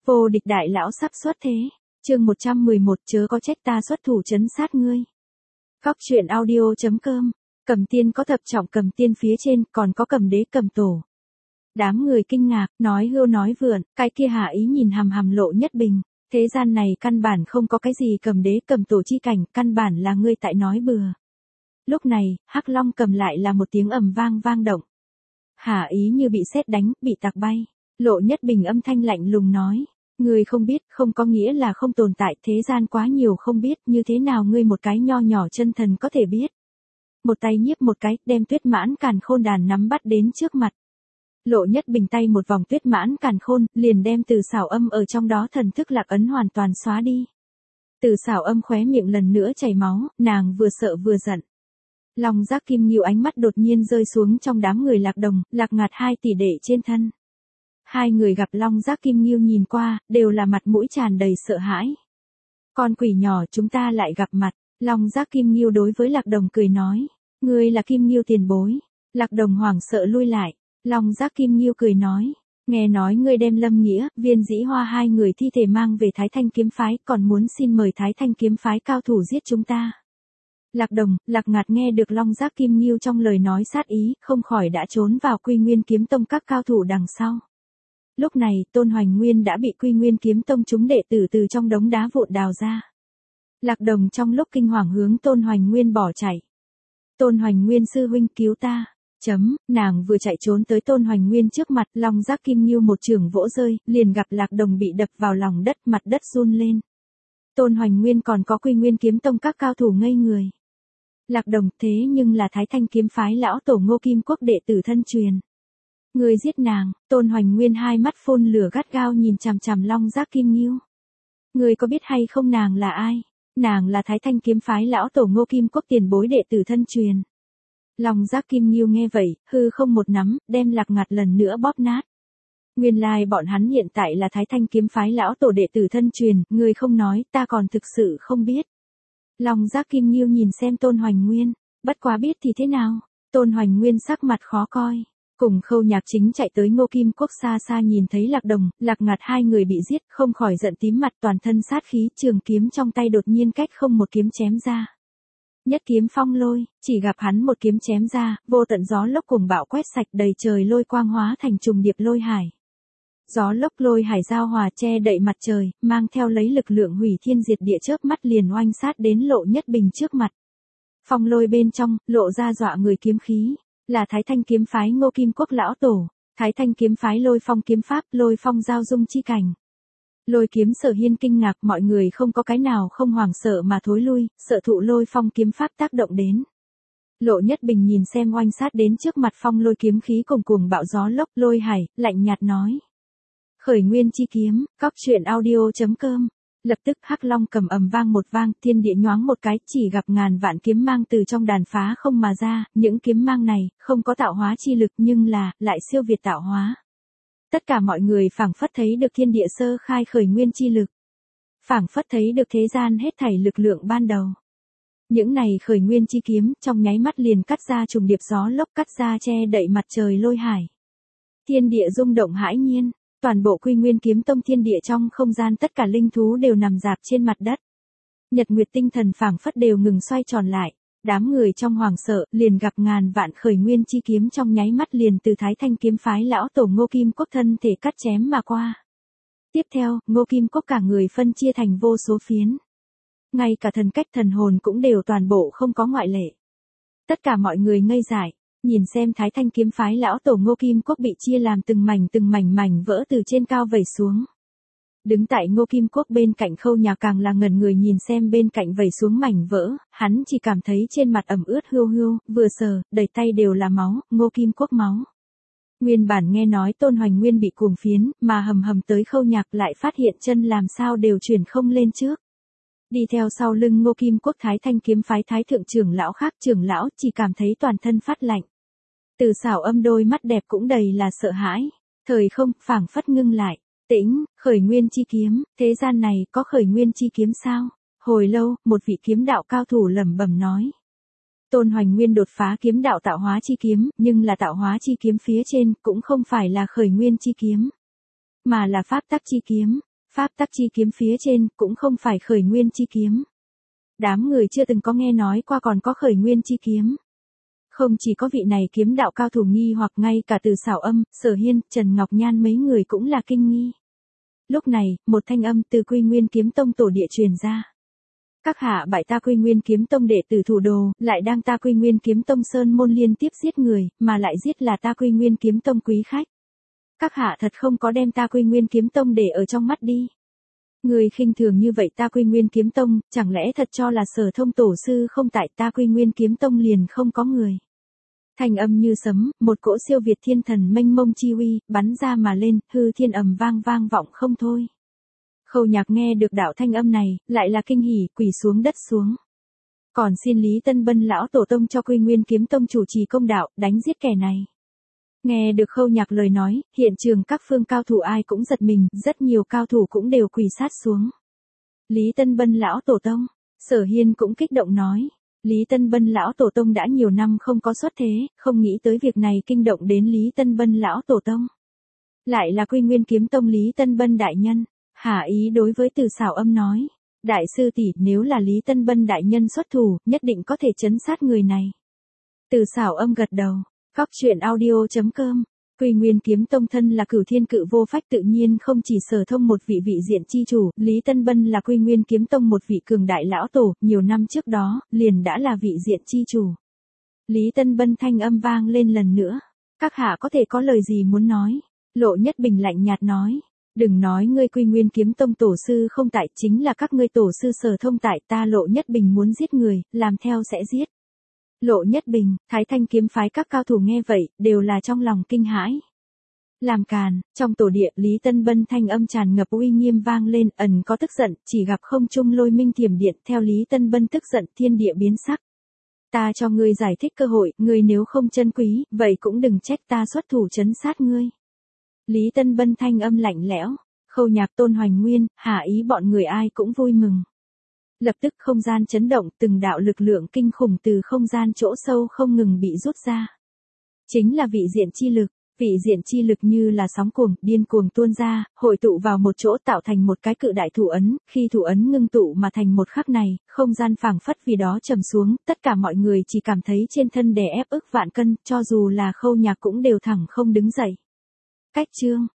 Vô địch đại lão sắp xuất thế. Chương 111 chớ có trách ta xuất thủ trấn sát ngươi. Góc truyện audio.com. Cầm tiên có thập trọng cầm tiên phía trên, còn có cầm đế cầm tổ. Đám người kinh ngạc, nói hưu nói vượn, cái kia hạ ý nhìn hằm hằm Lộ Nhất Bình. Thế gian này căn bản không có cái gì cầm đế cầm tổ chi cảnh, căn bản là ngươi tại nói bừa. Lúc này, Hắc Long cầm lại là một tiếng ầm vang vang động. Hạ ý như bị sét đánh, bị tạc bay. Lộ Nhất Bình âm thanh lạnh lùng nói. Ngươi không biết, không có nghĩa là không tồn tại, thế gian quá nhiều không biết, như thế nào ngươi một cái nho nhỏ chân thần có thể biết. Một tay nhiếp một cái, đem Tuyết Mãn Càn Khôn đàn nắm bắt đến trước mặt. Lộ Nhất Bình tay một vòng Tuyết Mãn Càn Khôn, liền đem Từ Xảo Âm ở trong đó thần thức lạc ấn hoàn toàn xóa đi. Từ Xảo Âm khóe miệng lần nữa chảy máu, nàng vừa sợ vừa giận. Long Giác Kim Ngưu ánh mắt đột nhiên rơi xuống trong đám người Lạc Đồng, Lạc Ngạt hai tỷ đệ trên thân. Hai người gặp Long Giác Kim Ngưu nhìn qua, đều là mặt mũi tràn đầy sợ hãi. Con quỷ nhỏ chúng ta lại gặp mặt, Long Giác Kim Ngưu đối với Lạc Đồng cười nói, ngươi là Kim Ngưu tiền bối. Lạc Đồng hoảng sợ lui lại, Long Giác Kim Ngưu cười nói, nghe nói ngươi đem Lâm Nghĩa, Viên Dĩ Hoa hai người thi thể mang về Thái Thanh kiếm phái, còn muốn xin mời Thái Thanh kiếm phái cao thủ giết chúng ta. Lạc Đồng, Lạc Ngạt nghe được Long Giác Kim Ngưu trong lời nói sát ý, không khỏi đã trốn vào Quy Nguyên kiếm tông các cao thủ đằng sau. Lúc này, Tôn Hoành Nguyên đã bị Quy Nguyên kiếm tông chúng đệ tử từ trong đống đá vụn đào ra. Lạc Đồng trong lúc kinh hoàng hướng Tôn Hoành Nguyên bỏ chạy. Tôn Hoành Nguyên sư huynh cứu ta. Nàng vừa chạy trốn tới Tôn Hoành Nguyên trước mặt, Long Giác Kim Ngưu một chưởng vỗ rơi, liền gặp Lạc Đồng bị đập vào lòng đất, mặt đất run lên. Tôn Hoành Nguyên còn có Quy Nguyên kiếm tông các cao thủ ngây người. Lạc Đồng thế nhưng là Thái Thanh kiếm phái lão tổ Ngô Kim Quốc đệ tử thân truyền. Ngươi giết nàng. Tôn Hoành Nguyên hai mắt phun lửa gắt gao nhìn chằm chằm Long Giác Kim Ngưu. Ngươi có biết hay không nàng là ai? Nàng là Thái Thanh kiếm phái lão tổ Ngô Kim Quốc tiền bối đệ tử thân truyền. Long Giác Kim Ngưu nghe vậy, hư không một nắm, đem Lạc Ngạt lần nữa bóp nát. Nguyên lai bọn hắn hiện tại là Thái Thanh kiếm phái lão tổ đệ tử thân truyền, ngươi không nói, ta còn thực sự không biết. Long Giác Kim Ngưu nhìn xem Tôn Hoành Nguyên, bất quá biết thì thế nào? Tôn Hoành Nguyên sắc mặt khó coi. Cùng Khâu Nhạc Chính chạy tới Ngô Kim Quốc xa xa nhìn thấy Lạc Đồng, Lạc Ngạt hai người bị giết, không khỏi giận tím mặt, toàn thân sát khí, trường kiếm trong tay đột nhiên cách không một kiếm chém ra. Nhất kiếm phong lôi, chỉ gặp hắn một kiếm chém ra, vô tận gió lốc cùng bão quét sạch, đầy trời lôi quang hóa thành trùng điệp lôi hải. Gió lốc lôi hải giao hòa che đậy mặt trời, mang theo lấy lực lượng hủy thiên diệt địa chớp mắt liền oanh sát đến Lộ Nhất Bình trước mặt. Phong lôi bên trong, lộ ra dọa người kiếm khí, là Thái Thanh kiếm phái Ngô Kim Quốc lão tổ, Thái Thanh kiếm phái Lôi Phong kiếm pháp, Lôi Phong giao dung chi cảnh. Lôi kiếm Sở Hiên kinh ngạc, mọi người không có cái nào không hoảng sợ mà thối lui, sợ thụ Lôi Phong kiếm pháp tác động đến. Lộ Nhất Bình nhìn xem oanh sát đến trước mặt phong lôi kiếm khí cùng cuồng bạo gió lốc lôi hải, lạnh nhạt nói. Khởi nguyên chi kiếm, góc truyện audio.com. Lập tức Hắc Long cầm ầm vang một vang, thiên địa nhoáng một cái, chỉ gặp ngàn vạn kiếm mang từ trong đàn phá không mà ra, những kiếm mang này, không có tạo hóa chi lực nhưng lại siêu việt tạo hóa. Tất cả mọi người phảng phất thấy được thiên địa sơ khai khởi nguyên chi lực. Phảng phất thấy được thế gian hết thảy lực lượng ban đầu. Những này khởi nguyên chi kiếm, trong nháy mắt liền cắt ra trùng điệp gió lốc, cắt ra che đậy mặt trời lôi hải. Thiên địa rung động hãi nhiên. Toàn bộ Quy Nguyên kiếm tông thiên địa trong không gian tất cả linh thú đều nằm rạp trên mặt đất. Nhật nguyệt tinh thần phảng phất đều ngừng xoay tròn lại. Đám người trong hoàng sợ, liền gặp ngàn vạn khởi nguyên chi kiếm trong nháy mắt liền từ Thái Thanh kiếm phái lão tổ Ngô Kim Quốc thân thể cắt chém mà qua. Tiếp theo, Ngô Kim Quốc cả người phân chia thành vô số phiến. Ngay cả thần cách thần hồn cũng đều toàn bộ không có ngoại lệ. Tất cả mọi người ngây dại. Nhìn xem Thái Thanh kiếm phái lão tổ Ngô Kim Quốc bị chia làm từng mảnh vỡ từ trên cao vẩy xuống. Đứng tại Ngô Kim Quốc bên cạnh Khâu Nhạc càng là ngẩn người nhìn xem bên cạnh vẩy xuống mảnh vỡ, hắn chỉ cảm thấy trên mặt ẩm ướt hưu hưu, vừa sờ, đầy tay đều là máu, Ngô Kim Quốc máu. Nguyên bản nghe nói Tôn Hoành Nguyên bị cuồng phiến, mà hầm tới Khâu Nhạc lại phát hiện chân làm sao đều chuyển không lên trước. Đi theo sau lưng Ngô Kim Quốc Thái Thanh kiếm phái thái thượng trưởng lão khác, trưởng lão chỉ cảm thấy toàn thân phát lạnh. Từ Xảo Âm đôi mắt đẹp cũng đầy là sợ hãi, thời không phảng phất ngưng lại, tĩnh, khởi nguyên chi kiếm, thế gian này có khởi nguyên chi kiếm sao? Hồi lâu, một vị kiếm đạo cao thủ lẩm bẩm nói. Tôn Hoành Nguyên đột phá kiếm đạo tạo hóa chi kiếm, nhưng là tạo hóa chi kiếm phía trên cũng không phải là khởi nguyên chi kiếm, mà là pháp tắc chi kiếm. Pháp tắc chi kiếm phía trên cũng không phải khởi nguyên chi kiếm. Đám người chưa từng có nghe nói qua còn có khởi nguyên chi kiếm. Không chỉ có vị này kiếm đạo cao thủ nghi hoặc ngay cả Từ Xảo Âm, Sở Hiên, Trần Ngọc Nhan mấy người cũng là kinh nghi. Lúc này, một thanh âm từ Quy Nguyên Kiếm Tông tổ địa truyền ra. Các hạ bại ta Quy Nguyên Kiếm Tông đệ tử thủ đồ, lại đang ta Quy Nguyên Kiếm Tông sơn môn liên tiếp giết người, mà lại giết là ta Quy Nguyên Kiếm Tông quý khách. Các hạ thật không có đem ta Quy Nguyên Kiếm Tông để ở trong mắt đi. Người khinh thường như vậy ta Quy Nguyên Kiếm Tông, chẳng lẽ thật cho là Sở Thông tổ sư không tại ta Quy Nguyên Kiếm Tông liền không có người. Thanh âm như sấm, một cỗ siêu việt thiên thần mênh mông chi uy, bắn ra mà lên, hư thiên ầm vang vang vọng không thôi. Khâu Nhạc nghe được đạo thanh âm này, lại là kinh hỉ, quỳ xuống đất xuống. Còn xin Lý Tân Bân lão tổ tông cho Quy Nguyên Kiếm Tông chủ trì công đạo, đánh giết kẻ này. Nghe được Khâu Nhạc lời nói, hiện trường các phương cao thủ ai cũng giật mình, rất nhiều cao thủ cũng đều quỳ sát xuống. Lý Tân Bân lão tổ tông, Sở Hiên cũng kích động nói. Lý Tân Bân lão tổ tông đã nhiều năm không có xuất thế, không nghĩ tới việc này kinh động đến Lý Tân Bân lão tổ tông. Lại là Quy Nguyên Kiếm Tông Lý Tân Bân đại nhân, Hà Ý đối với Từ Xảo Âm nói. Đại sư tỷ, nếu là Lý Tân Bân đại nhân xuất thủ, nhất định có thể trấn sát người này. Từ Xảo Âm gật đầu. Góc truyện audio.com. Quy Nguyên Kiếm Tông thân là Cửu Thiên Cự Vô Phách tự nhiên không chỉ Sở Thông một vị vị diện chi chủ, Lý Tân Bân là Quy Nguyên Kiếm Tông một vị cường đại lão tổ, nhiều năm trước đó, liền đã là vị diện chi chủ. Lý Tân Bân thanh âm vang lên lần nữa. Các hạ có thể có lời gì muốn nói? Lộ Nhất Bình lạnh nhạt nói. Đừng nói ngươi Quy Nguyên Kiếm Tông tổ sư không tại, chính là các ngươi tổ sư Sở Thông tại, ta Lộ Nhất Bình muốn giết người, làm theo sẽ giết. Lộ Nhất Bình, Thái Thanh kiếm phái các cao thủ nghe vậy, đều là trong lòng kinh hãi. Làm càn, trong tổ địa, Lý Tân Bân thanh âm tràn ngập uy nghiêm vang lên, ẩn có tức giận, chỉ gặp không trung lôi minh thiểm điện, theo Lý Tân Bân tức giận, thiên địa biến sắc. Ta cho ngươi giải thích cơ hội, ngươi nếu không trân quý, vậy cũng đừng trách ta xuất thủ trấn sát ngươi. Lý Tân Bân thanh âm lạnh lẽo, Khâu Nhạc, Tôn Hoành Nguyên, Hà Ý bọn người ai cũng vui mừng. Lập tức không gian chấn động, từng đạo lực lượng kinh khủng từ không gian chỗ sâu không ngừng bị rút ra. Chính là vị diện chi lực, vị diện chi lực như là sóng cuồng, điên cuồng tuôn ra, hội tụ vào một chỗ tạo thành một cái cự đại thủ ấn, khi thủ ấn ngưng tụ mà thành một khắc này, không gian phảng phất vì đó trầm xuống, tất cả mọi người chỉ cảm thấy trên thân đè ép ức vạn cân, cho dù là Khâu Nhạc cũng đều thẳng không đứng dậy. Cách chương